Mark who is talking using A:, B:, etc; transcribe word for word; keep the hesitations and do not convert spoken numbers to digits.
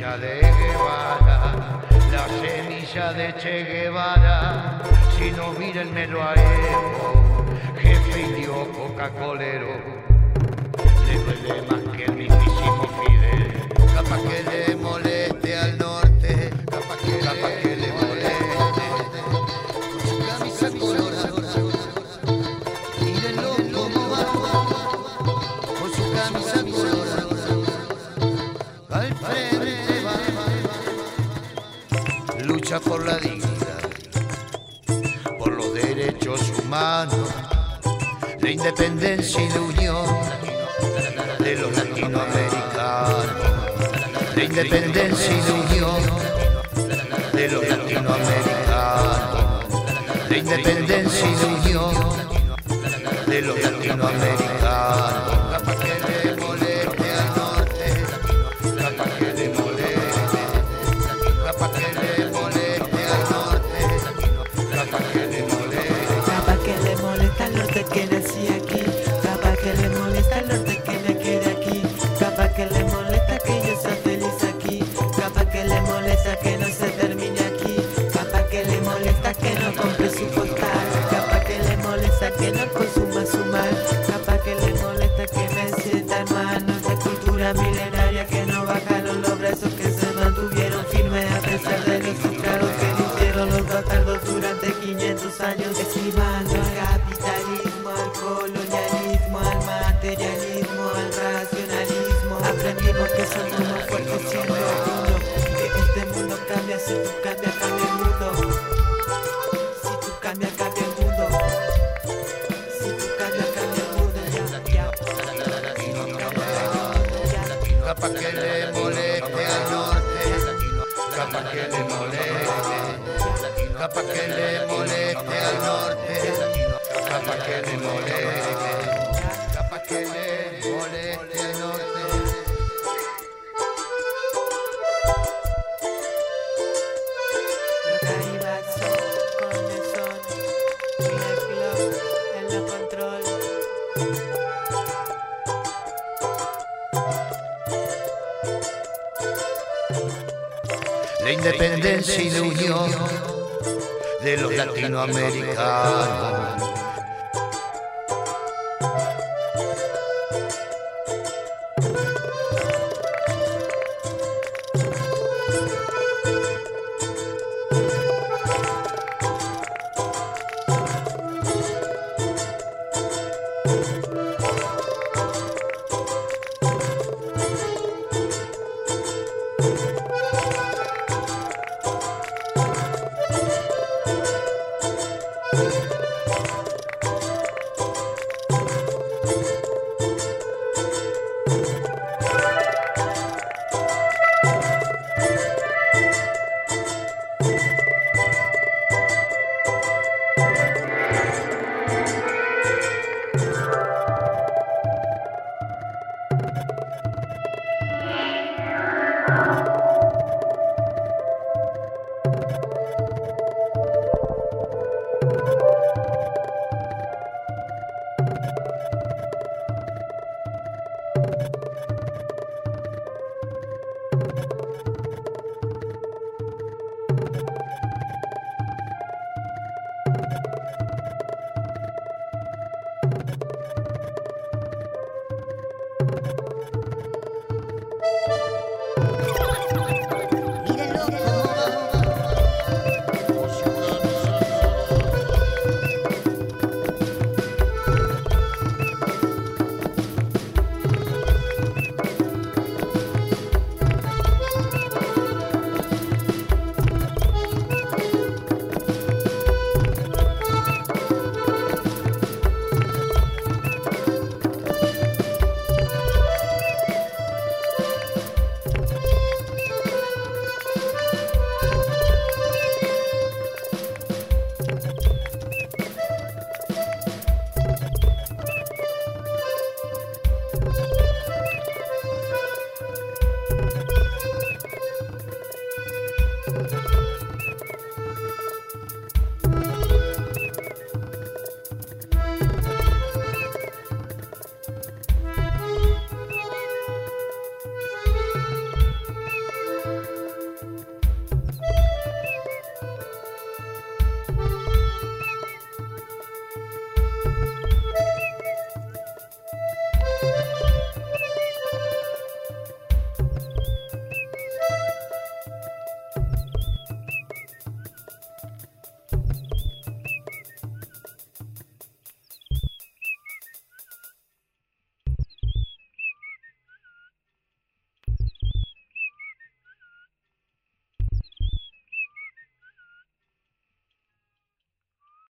A: semilla de Guevara, la semilla de Che Guevara. Si no, mírenmelo a Evo, jefe indio Coca-Colero. Le duele más que el mismísimo Fidel. Capaz que le moleste al norte, capaz que, capaz que le moleste. Con su camisa colorada, mírenlo como va, con su camisa colorada, al frente va. Lucha por la dignidad, por los derechos humanos, la independencia y la unión de los latinoamericanos, la independencia y la unión de los latinoamericanos, la independencia y la unión de los latinoamericanos. Capaz que le moleste al norte, capaz que le moleste, capaz que le moleste al norte, capaz que le moleste,
B: capaz que le molesta al norte que nací aquí, capaz que le molesta al norte que me quede aquí, capaz que le molesta que yo sea feliz aquí, capaz que le molesta que no se termine aquí, capaz que le molesta que no compre su postal, capaz que le molesta que no consuma su mal, capaz que le molesta que me sienta en manos de cultura milenaria, que no bajaron los brazos, que se mantuvieron firmes a pesar de los estragos que le hicieron los bastardos durante quinientos años, esquivando al capitalismo, al colonialismo, al materialismo, al racionalismo. Aprendimos que somos más fuertes siendo uno, que este mundo cambia si tú cambias, cambia el mundo. Si tú cambias, cambia el mundo. Si tú cambias, cambia el mundo. Ya, ya.
A: capaz que le moleste al norte, capaz que le moleste, capaz que le moleste al norte, capaz que le moleste, capaz que le moleste al norte.
B: Los Caibas son con el son, y el club en el control.
A: La independencia y la unión de los latinoamericanos.
C: You